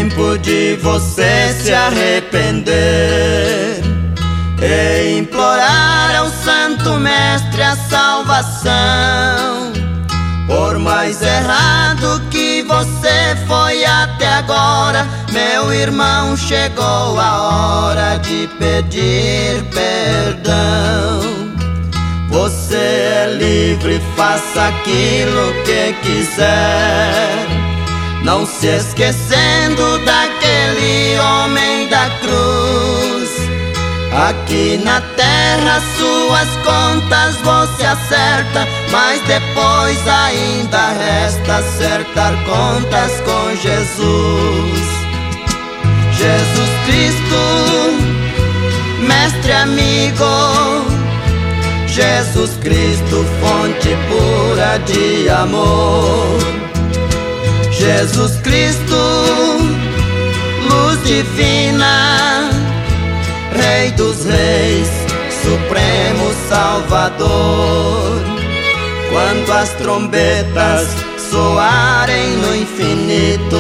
tempo de você se arrepender e implorar ao Santo Mestre a salvação. Por mais errado que você foi até agora, meu irmão, chegou a hora de pedir perdão. Você é livre, faça aquilo que quiser, não se esquecendo daquele homem da cruz. Aqui na terra suas contas você acerta, mas depois ainda resta acertar contas com Jesus. Jesus Cristo, mestre amigo, Jesus Cristo, fonte pura de amor. Jesus Cristo, luz divina, Rei dos reis, Supremo Salvador. Quando as trombetas soarem no infinito,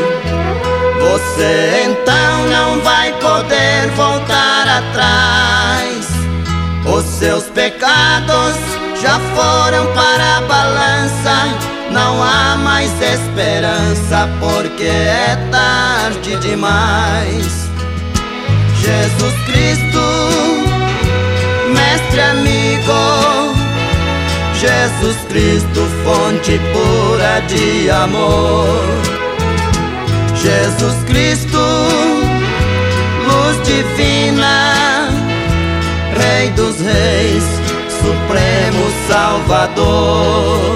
você então não vai poder voltar atrás. Os seus pecados já foram para a balança, não há mais esperança, porque é tarde demais. Jesus Cristo, mestre amigo, Jesus Cristo, fonte pura de amor. Jesus Cristo, luz divina, Rei dos reis, Supremo Salvador.